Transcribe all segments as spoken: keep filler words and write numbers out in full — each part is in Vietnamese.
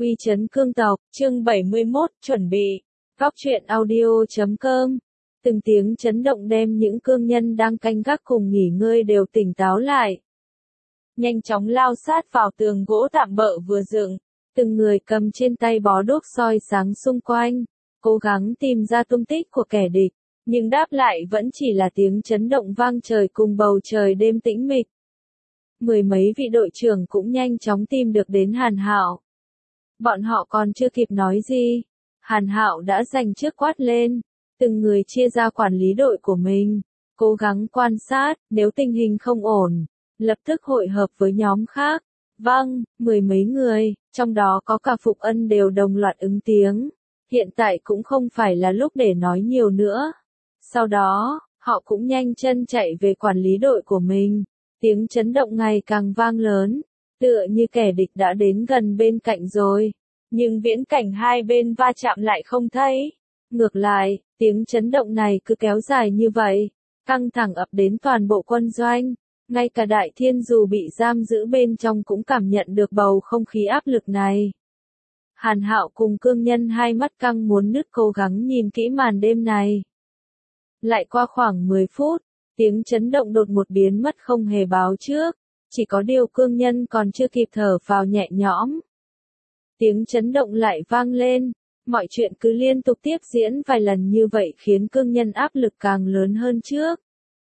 Uy chấn cương tộc, chương bảy mươi mốt, chuẩn bị. Góc truyện audio chấm com. Từng tiếng chấn động đem những cương nhân đang canh gác cùng nghỉ ngơi đều tỉnh táo lại. Nhanh chóng lao sát vào tường gỗ tạm bợ vừa dựng, từng người cầm trên tay bó đuốc soi sáng xung quanh, cố gắng tìm ra tung tích của kẻ địch, nhưng đáp lại vẫn chỉ là tiếng chấn động vang trời cùng bầu trời đêm tĩnh mịch. Mười mấy vị đội trưởng cũng nhanh chóng tìm được đến Hàn Hạo. Bọn họ còn chưa kịp nói gì, Hàn Hạo đã giành trước quát lên, từng người chia ra quản lý đội của mình, cố gắng quan sát, nếu tình hình không ổn, lập tức hội hợp với nhóm khác. Vâng, mười mấy người, trong đó có cả Phục Ân đều đồng loạt ứng tiếng. Hiện tại cũng không phải là lúc để nói nhiều nữa. Sau đó, họ cũng nhanh chân chạy về quản lý đội của mình. Tiếng chấn động ngày càng vang lớn, tựa như kẻ địch đã đến gần bên cạnh rồi. Nhưng viễn cảnh hai bên va chạm lại không thấy. Ngược lại, tiếng chấn động này cứ kéo dài như vậy, căng thẳng ập đến toàn bộ quân doanh. Ngay cả Đại Thiên dù bị giam giữ bên trong cũng cảm nhận được bầu không khí áp lực này. Hàn Hạo cùng cương nhân hai mắt căng muốn nứt cố gắng nhìn kỹ màn đêm này. Lại qua khoảng mười phút, tiếng chấn động đột một biến mất không hề báo trước, chỉ có điều cương nhân còn chưa kịp thở phào nhẹ nhõm. Tiếng chấn động lại vang lên, mọi chuyện cứ liên tục tiếp diễn vài lần như vậy khiến cương nhân áp lực càng lớn hơn trước.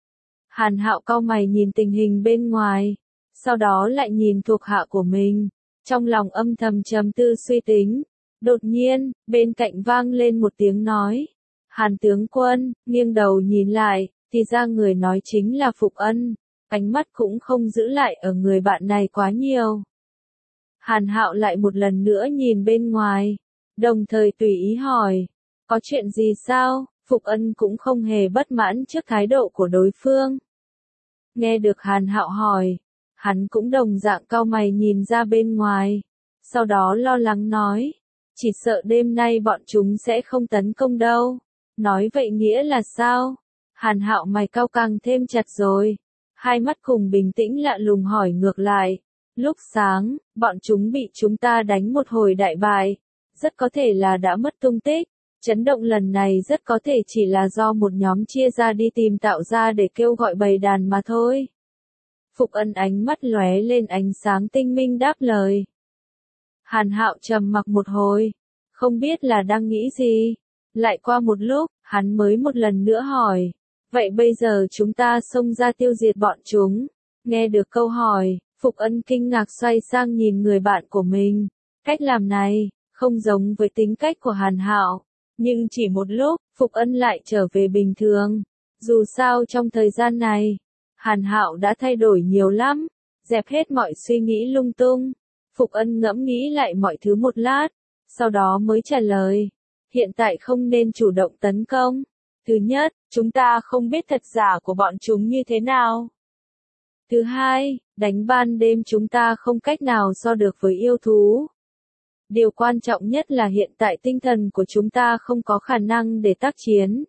Hàn Hạo cau mày nhìn tình hình bên ngoài, sau đó lại nhìn thuộc hạ của mình, trong lòng âm thầm trầm tư suy tính. Đột nhiên, bên cạnh vang lên một tiếng nói. Hàn tướng quân, nghiêng đầu nhìn lại, thì ra người nói chính là Phục Ân, ánh mắt cũng không giữ lại ở người bạn này quá nhiều. Hàn Hạo lại một lần nữa nhìn bên ngoài, đồng thời tùy ý hỏi, có chuyện gì sao? Phục Ân cũng không hề bất mãn trước thái độ của đối phương. Nghe được Hàn Hạo hỏi, hắn cũng đồng dạng cau mày nhìn ra bên ngoài, sau đó lo lắng nói, chỉ sợ đêm nay bọn chúng sẽ không tấn công đâu. Nói vậy nghĩa là sao? Hàn Hạo mày cau càng thêm chặt rồi, hai mắt cùng bình tĩnh lạ lùng hỏi ngược lại. Lúc sáng, bọn chúng bị chúng ta đánh một hồi đại bại, rất có thể là đã mất tung tích. Chấn động lần này rất có thể chỉ là do một nhóm chia ra đi tìm tạo ra để kêu gọi bầy đàn mà thôi. Phục Ân ánh mắt lóe lên ánh sáng tinh minh đáp lời. Hàn Hạo trầm mặc một hồi, không biết là đang nghĩ gì. Lại qua một lúc, hắn mới một lần nữa hỏi, vậy bây giờ chúng ta xông ra tiêu diệt bọn chúng. Nghe được câu hỏi, Phục Ân kinh ngạc xoay sang nhìn người bạn của mình. Cách làm này, không giống với tính cách của Hàn Hạo. Nhưng chỉ một lúc, Phục Ân lại trở về bình thường. Dù sao trong thời gian này, Hàn Hạo đã thay đổi nhiều lắm, dẹp hết mọi suy nghĩ lung tung. Phục Ân ngẫm nghĩ lại mọi thứ một lát, sau đó mới trả lời. Hiện tại không nên chủ động tấn công. Thứ nhất, chúng ta không biết thật giả của bọn chúng như thế nào. Thứ hai, đánh ban đêm chúng ta không cách nào so được với yêu thú. Điều quan trọng nhất là hiện tại tinh thần của chúng ta không có khả năng để tác chiến.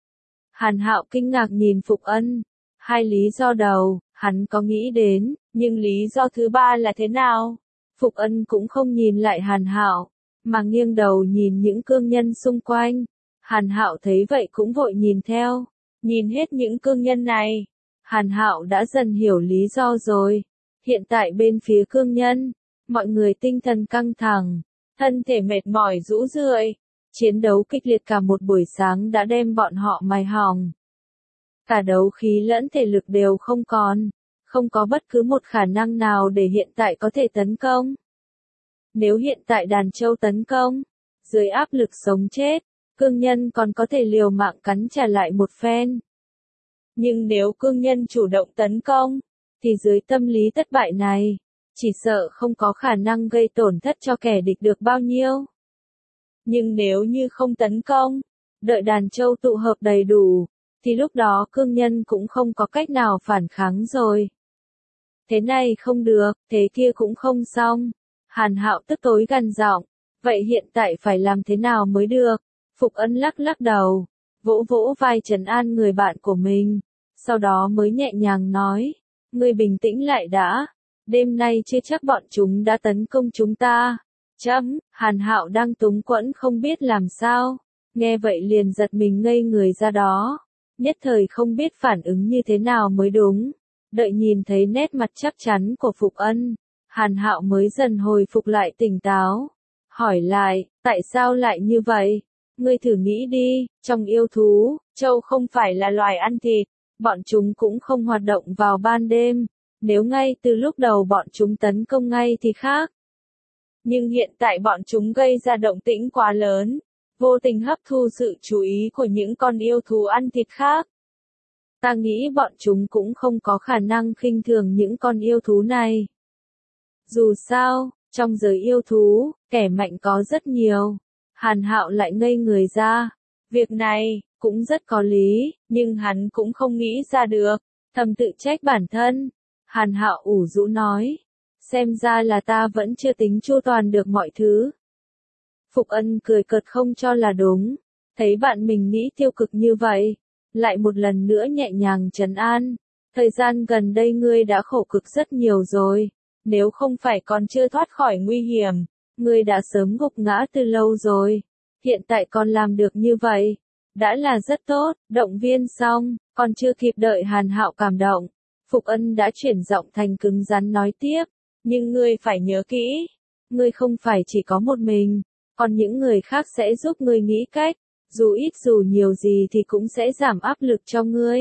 Hàn Hạo kinh ngạc nhìn Phục Ân. Hai lý do đầu, hắn có nghĩ đến, nhưng lý do thứ ba là thế nào? Phục Ân cũng không nhìn lại Hàn Hạo, mà nghiêng đầu nhìn những cương nhân xung quanh. Hàn Hạo thấy vậy cũng vội nhìn theo. Nhìn hết những cương nhân này, Hàn Hạo đã dần hiểu lý do rồi. Hiện tại bên phía cương nhân, mọi người tinh thần căng thẳng, thân thể mệt mỏi rũ rượi. Chiến đấu kịch liệt cả một buổi sáng đã đem bọn họ mài hỏng. Cả đấu khí lẫn thể lực đều không còn, không có bất cứ một khả năng nào để hiện tại có thể tấn công. Nếu hiện tại Đàn Châu tấn công, dưới áp lực sống chết, cương nhân còn có thể liều mạng cắn trả lại một phen. Nhưng nếu cương nhân chủ động tấn công, thì dưới tâm lý thất bại này, chỉ sợ không có khả năng gây tổn thất cho kẻ địch được bao nhiêu. Nhưng nếu như không tấn công, đợi Đàn Châu tụ hợp đầy đủ, thì lúc đó cương nhân cũng không có cách nào phản kháng rồi. Thế này không được, thế kia cũng không xong. Hàn Hạo tức tối gằn giọng, vậy hiện tại phải làm thế nào mới được? Phục Ân lắc lắc đầu, vỗ vỗ vai trấn an người bạn của mình, sau đó mới nhẹ nhàng nói, ngươi bình tĩnh lại đã, đêm nay chưa chắc bọn chúng đã tấn công chúng ta, Chấm, Hàn Hạo đang túng quẫn không biết làm sao, nghe vậy liền giật mình ngây người ra đó, nhất thời không biết phản ứng như thế nào mới đúng, đợi nhìn thấy nét mặt chắc chắn của Phục Ân, Hàn Hạo mới dần hồi phục lại tỉnh táo, hỏi lại, tại sao lại như vậy? Ngươi thử nghĩ đi, trong yêu thú, trâu không phải là loài ăn thịt, bọn chúng cũng không hoạt động vào ban đêm, nếu ngay từ lúc đầu bọn chúng tấn công ngay thì khác. Nhưng hiện tại bọn chúng gây ra động tĩnh quá lớn, vô tình hấp thu sự chú ý của những con yêu thú ăn thịt khác. Ta nghĩ bọn chúng cũng không có khả năng khinh thường những con yêu thú này. Dù sao, trong giới yêu thú, kẻ mạnh có rất nhiều. Hàn Hạo lại ngây người ra. Việc này, cũng rất có lý, nhưng hắn cũng không nghĩ ra được. Thầm tự trách bản thân. Hàn Hạo ủ rũ nói. Xem ra là ta vẫn chưa tính chu toàn được mọi thứ. Phục Ân cười cợt không cho là đúng. Thấy bạn mình nghĩ tiêu cực như vậy. Lại một lần nữa nhẹ nhàng trấn an. Thời gian gần đây ngươi đã khổ cực rất nhiều rồi. Nếu không phải còn chưa thoát khỏi nguy hiểm, ngươi đã sớm gục ngã từ lâu rồi. Hiện tại còn làm được như vậy, đã là rất tốt. Động viên xong, còn chưa kịp đợi Hàn Hạo cảm động, Phục Ân đã chuyển giọng thành cứng rắn nói tiếp. Nhưng ngươi phải nhớ kỹ, ngươi không phải chỉ có một mình, còn những người khác sẽ giúp ngươi nghĩ cách, dù ít dù nhiều gì thì cũng sẽ giảm áp lực cho ngươi.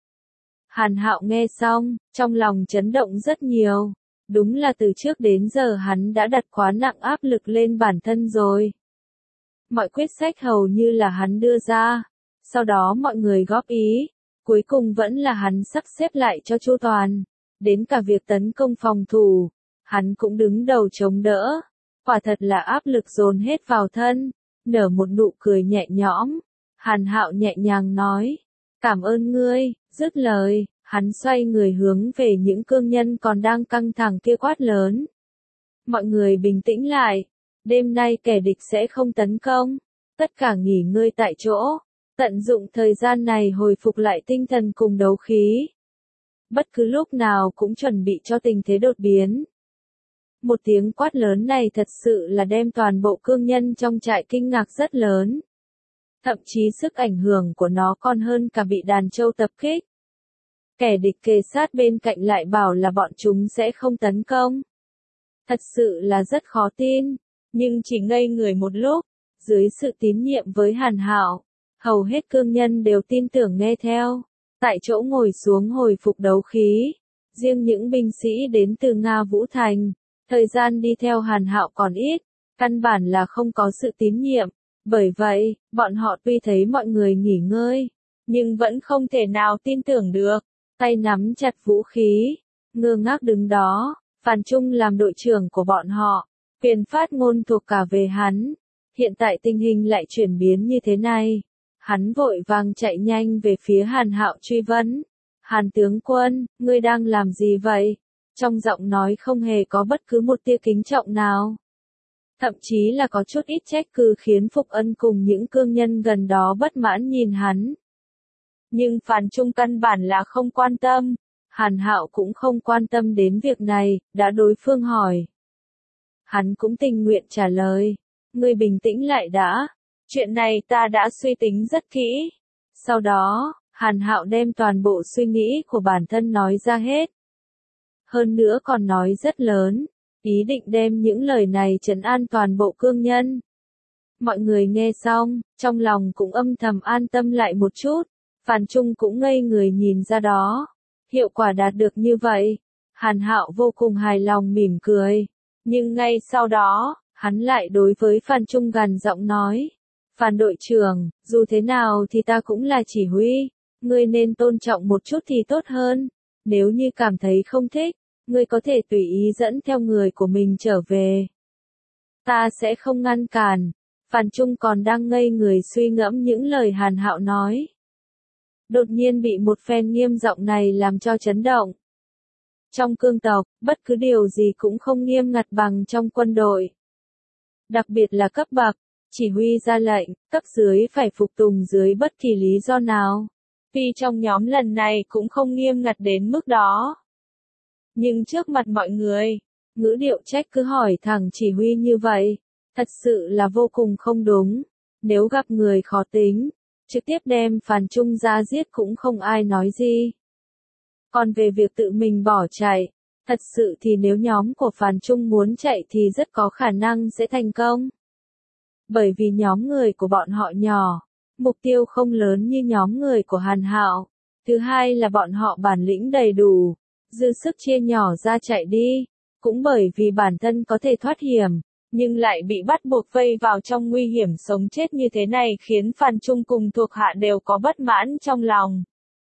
Hàn Hạo nghe xong, trong lòng chấn động rất nhiều. Đúng là từ trước đến giờ hắn đã đặt quá nặng áp lực lên bản thân rồi. Mọi quyết sách hầu như là hắn đưa ra, sau đó mọi người góp ý, cuối cùng vẫn là hắn sắp xếp lại cho chu toàn, đến cả việc tấn công phòng thủ, hắn cũng đứng đầu chống đỡ, quả thật là áp lực dồn hết vào thân, nở một nụ cười nhẹ nhõm, Hàn Hạo nhẹ nhàng nói, cảm ơn ngươi, dứt lời. Hắn xoay người hướng về những cương nhân còn đang căng thẳng kia quát lớn. Mọi người bình tĩnh lại. Đêm nay kẻ địch sẽ không tấn công. Tất cả nghỉ ngơi tại chỗ. Tận dụng thời gian này hồi phục lại tinh thần cùng đấu khí. Bất cứ lúc nào cũng chuẩn bị cho tình thế đột biến. Một tiếng quát lớn này thật sự là đem toàn bộ cương nhân trong trại kinh ngạc rất lớn. Thậm chí sức ảnh hưởng của nó còn hơn cả bị đàn trâu tập kích. Kẻ địch kề sát bên cạnh lại bảo là bọn chúng sẽ không tấn công. Thật sự là rất khó tin, nhưng chỉ ngây người một lúc, dưới sự tín nhiệm với Hàn Hạo, hầu hết cương nhân đều tin tưởng nghe theo, tại chỗ ngồi xuống hồi phục đấu khí. Riêng những binh sĩ đến từ Nga Vũ Thành, thời gian đi theo Hàn Hạo còn ít, căn bản là không có sự tín nhiệm, bởi vậy, bọn họ tuy thấy mọi người nghỉ ngơi, nhưng vẫn không thể nào tin tưởng được. Tay nắm chặt vũ khí, ngơ ngác đứng đó, Phan Trung làm đội trưởng của bọn họ, quyền phát ngôn thuộc cả về hắn. Hiện tại tình hình lại chuyển biến như thế này. Hắn vội vàng chạy nhanh về phía Hàn Hạo truy vấn. Hàn tướng quân, ngươi đang làm gì vậy? Trong giọng nói không hề có bất cứ một tia kính trọng nào. Thậm chí là có chút ít trách cứ khiến Phục Ân cùng những cương nhân gần đó bất mãn nhìn hắn. Nhưng Phan Trung căn bản là không quan tâm, Hàn Hạo cũng không quan tâm đến việc này, đã đối phương hỏi. Hắn cũng tình nguyện trả lời, ngươi bình tĩnh lại đã, chuyện này ta đã suy tính rất kỹ. Sau đó, Hàn Hạo đem toàn bộ suy nghĩ của bản thân nói ra hết. Hơn nữa còn nói rất lớn, ý định đem những lời này trấn an toàn bộ cương nhân. Mọi người nghe xong, trong lòng cũng âm thầm an tâm lại một chút. Phan Trung cũng ngây người nhìn ra đó. Hiệu quả đạt được như vậy. Hàn Hạo vô cùng hài lòng mỉm cười. Nhưng ngay sau đó, hắn lại đối với Phan Trung gằn giọng nói. Phan đội trưởng, dù thế nào thì ta cũng là chỉ huy. Ngươi nên tôn trọng một chút thì tốt hơn. Nếu như cảm thấy không thích, ngươi có thể tùy ý dẫn theo người của mình trở về. Ta sẽ không ngăn cản. Phan Trung còn đang ngây người suy ngẫm những lời Hàn Hạo nói. Đột nhiên bị một phen nghiêm giọng này làm cho chấn động. Trong cương tộc, bất cứ điều gì cũng không nghiêm ngặt bằng trong quân đội. Đặc biệt là cấp bậc, chỉ huy ra lệnh, cấp dưới phải phục tùng dưới bất kỳ lý do nào. Tuy trong nhóm lần này cũng không nghiêm ngặt đến mức đó. Nhưng trước mặt mọi người, ngữ điệu trách cứ hỏi thẳng chỉ huy như vậy, Thật sự là vô cùng không đúng. Nếu gặp người khó tính, trực tiếp đem Phàn Trung ra giết cũng không ai nói gì. Còn về việc tự mình bỏ chạy, thật sự thì nếu nhóm của Phàn Trung muốn chạy thì rất có khả năng sẽ thành công. Bởi vì nhóm người của bọn họ nhỏ, mục tiêu không lớn như nhóm người của Hàn Hạo. Thứ hai là bọn họ bản lĩnh đầy đủ, dư sức chia nhỏ ra chạy đi. Cũng bởi vì bản thân có thể thoát hiểm, nhưng lại bị bắt buộc vây vào trong nguy hiểm sống chết như thế này khiến Phàn Trung cùng thuộc hạ đều có bất mãn trong lòng.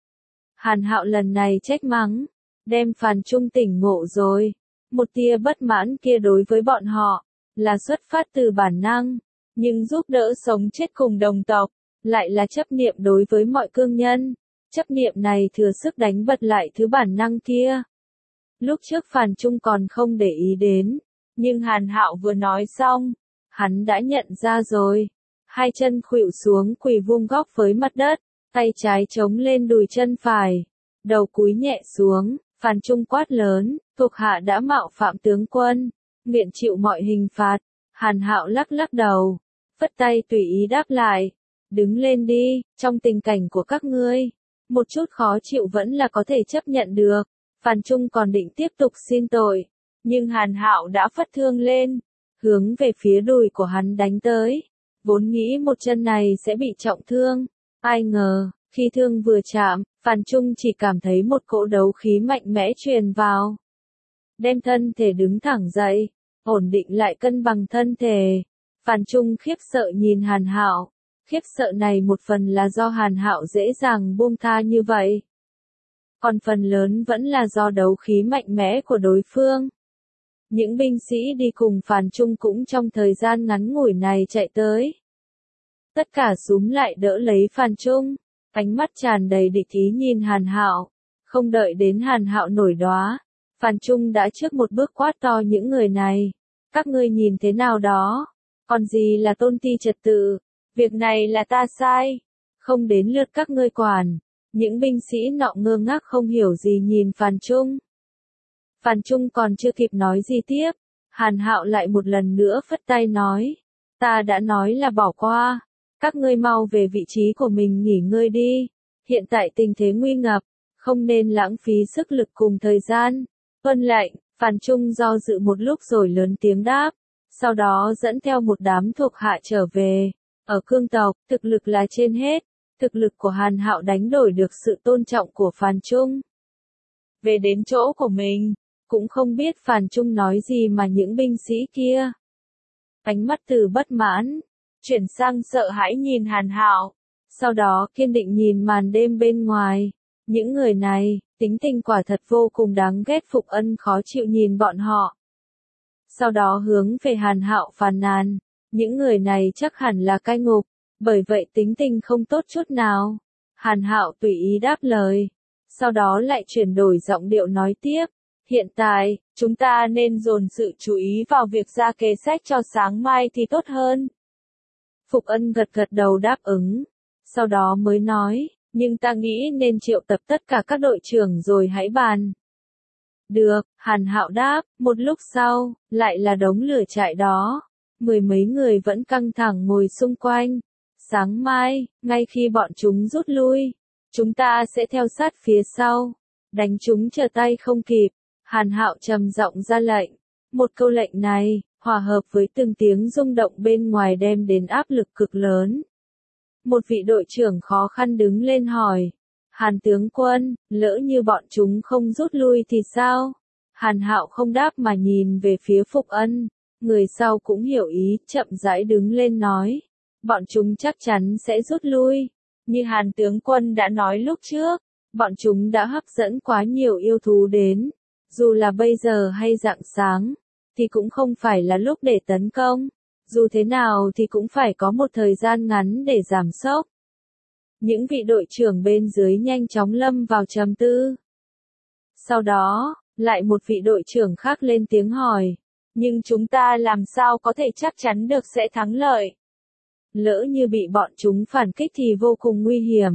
Hàn Hạo lần này trách mắng, đem Phàn Trung tỉnh ngộ rồi. Một tia bất mãn kia đối với bọn họ, là xuất phát từ bản năng, nhưng giúp đỡ sống chết cùng đồng tộc, lại là chấp niệm đối với mọi cương nhân. Chấp niệm này thừa sức đánh bật lại thứ bản năng kia. Lúc trước Phàn Trung còn không để ý đến, nhưng Hàn Hạo vừa nói xong, hắn đã nhận ra rồi. Hai chân khuỵu xuống quỳ vuông góc với mặt đất, tay trái chống lên đùi chân phải, đầu cúi nhẹ xuống. Phàn Trung quát lớn, thuộc hạ đã mạo phạm tướng quân, nguyện chịu mọi hình phạt. Hàn Hạo lắc lắc đầu, phất tay tùy ý đáp lại, đứng lên đi. Trong tình cảnh của các ngươi, một chút khó chịu vẫn là có thể chấp nhận được. Phàn Trung còn định tiếp tục xin tội, nhưng Hàn Hạo đã phất thương lên, hướng về phía đùi của hắn đánh tới. Vốn nghĩ một chân này sẽ bị trọng thương, ai ngờ, khi thương vừa chạm, Phàn Trung chỉ cảm thấy một cỗ đấu khí mạnh mẽ truyền vào. Đem thân thể đứng thẳng dậy, ổn định lại cân bằng thân thể. Phàn Trung khiếp sợ nhìn Hàn Hạo, khiếp sợ này một phần là do Hàn Hạo dễ dàng buông tha như vậy. Còn phần lớn vẫn là do đấu khí mạnh mẽ của đối phương. Những binh sĩ đi cùng Phàn Trung cũng trong thời gian ngắn ngủi này chạy tới. Tất cả xúm lại đỡ lấy Phàn Trung, ánh mắt tràn đầy địch ý nhìn Hàn Hạo. Không đợi đến Hàn Hạo nổi đoá, Phàn Trung đã trước một bước quát to những người này. Các ngươi nhìn thế nào đó? Còn gì là tôn ti trật tự? Việc này là ta sai, không đến lượt các ngươi quản. Những binh sĩ nọ ngơ ngác không hiểu gì nhìn Phàn Trung. Phàn Trung còn chưa kịp nói gì tiếp, Hàn Hạo lại một lần nữa phất tay nói, ta đã nói là bỏ qua, các ngươi mau về vị trí của mình nghỉ ngơi đi, hiện tại tình thế nguy ngập, không nên lãng phí sức lực cùng thời gian. Tuân lệnh. Phàn Trung do dự một lúc rồi lớn tiếng đáp, sau đó dẫn theo một đám thuộc hạ trở về. Ở cương tộc, thực lực là trên hết, thực lực của Hàn Hạo đánh đổi được sự tôn trọng của Phàn Trung. Về đến chỗ của mình, cũng không biết Phàn Trung nói gì mà những binh sĩ kia. Ánh mắt từ bất mãn, chuyển sang sợ hãi nhìn Hàn Hạo, sau đó kiên định nhìn màn đêm bên ngoài. Những người này, tính tình quả thật vô cùng đáng ghét. Phục Ân khó chịu nhìn bọn họ. Sau đó hướng về Hàn Hạo phàn nàn, những người này chắc hẳn là cai ngục, bởi vậy tính tình không tốt chút nào. Hàn Hạo tùy ý đáp lời, sau đó lại chuyển đổi giọng điệu nói tiếp, hiện tại, chúng ta nên dồn sự chú ý vào việc ra kế sách cho sáng mai thì tốt hơn. Phục Ân gật gật đầu đáp ứng, sau đó mới nói, nhưng ta nghĩ nên triệu tập tất cả các đội trưởng rồi hãy bàn. Được, Hàn Hạo đáp, một lúc sau, lại là đống lửa trại đó. Mười mấy người vẫn căng thẳng ngồi xung quanh. Sáng mai, ngay khi bọn chúng rút lui, chúng ta sẽ theo sát phía sau, đánh chúng trở tay không kịp. Hàn Hạo trầm giọng ra lệnh. Một câu lệnh này, hòa hợp với từng tiếng rung động bên ngoài đem đến áp lực cực lớn. Một vị đội trưởng khó khăn đứng lên hỏi, Hàn tướng quân, lỡ như bọn chúng không rút lui thì sao? Hàn Hạo không đáp mà nhìn về phía Phục Ân, người sau cũng hiểu ý, chậm rãi đứng lên nói, bọn chúng chắc chắn sẽ rút lui. Như Hàn tướng quân đã nói lúc trước, bọn chúng đã hấp dẫn quá nhiều yêu thú đến, dù là bây giờ hay rạng sáng, thì cũng không phải là lúc để tấn công, dù thế nào thì cũng phải có một thời gian ngắn để giảm sốc. Những vị đội trưởng bên dưới nhanh chóng lâm vào trầm tư. Sau đó, lại một vị đội trưởng khác lên tiếng hỏi, nhưng chúng ta làm sao có thể chắc chắn được sẽ thắng lợi? Lỡ như bị bọn chúng phản kích thì vô cùng nguy hiểm.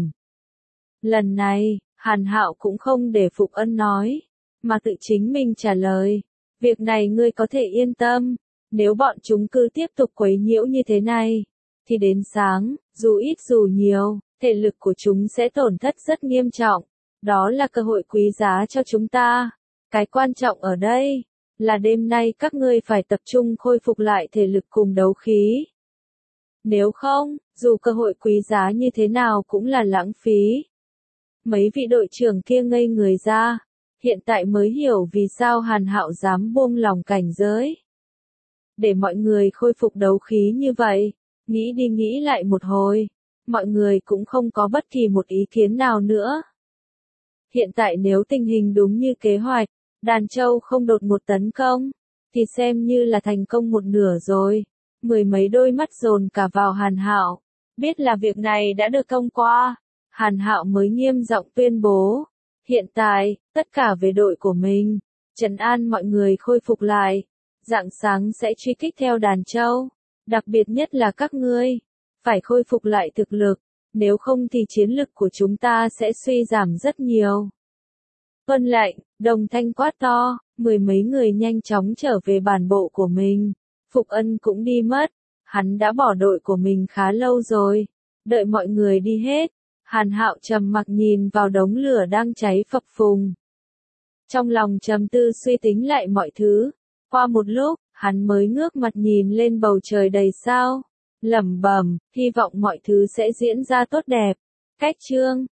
Lần này, Hàn Hạo cũng không để Phục Ân nói, mà tự chính mình trả lời, việc này ngươi có thể yên tâm, Nếu bọn chúng cứ tiếp tục quấy nhiễu như thế này, thì đến sáng, dù ít dù nhiều, thể lực của chúng sẽ tổn thất rất nghiêm trọng. Đó là cơ hội quý giá cho chúng ta. Cái quan trọng ở đây là đêm nay các ngươi phải tập trung khôi phục lại thể lực cùng đấu khí. Nếu không, dù cơ hội quý giá như thế nào cũng là lãng phí. Mấy vị đội trưởng kia ngây người ra, hiện tại mới hiểu vì sao Hàn Hạo dám buông lòng cảnh giới. Để mọi người khôi phục đấu khí như vậy, nghĩ đi nghĩ lại một hồi, mọi người cũng không có bất kỳ một ý kiến nào nữa. Hiện tại nếu tình hình đúng như kế hoạch, Đàn Châu không đột ngột tấn công, thì xem như là thành công một nửa rồi. Mười mấy đôi mắt dồn cả vào Hàn Hạo, biết là việc này đã được thông qua, Hàn Hạo mới nghiêm giọng tuyên bố, hiện tại, tất cả về đội của mình, trấn an mọi người khôi phục lại, rạng sáng sẽ truy kích theo Đàn Châu, đặc biệt nhất là các ngươi, phải khôi phục lại thực lực, nếu không thì chiến lực của chúng ta sẽ suy giảm rất nhiều. Vâng lệnh, Đồng Thanh quát to, mười mấy người nhanh chóng trở về bản bộ của mình. Phục Ân cũng đi mất, hắn đã bỏ đội của mình khá lâu rồi. Đợi mọi người đi hết, Hàn Hạo trầm mặc nhìn vào đống lửa đang cháy phập phùng. Trong lòng trầm tư suy tính lại mọi thứ, qua một lúc, hắn mới ngước mặt nhìn lên bầu trời đầy sao, lẩm bẩm, hy vọng mọi thứ sẽ diễn ra tốt đẹp. Cách chương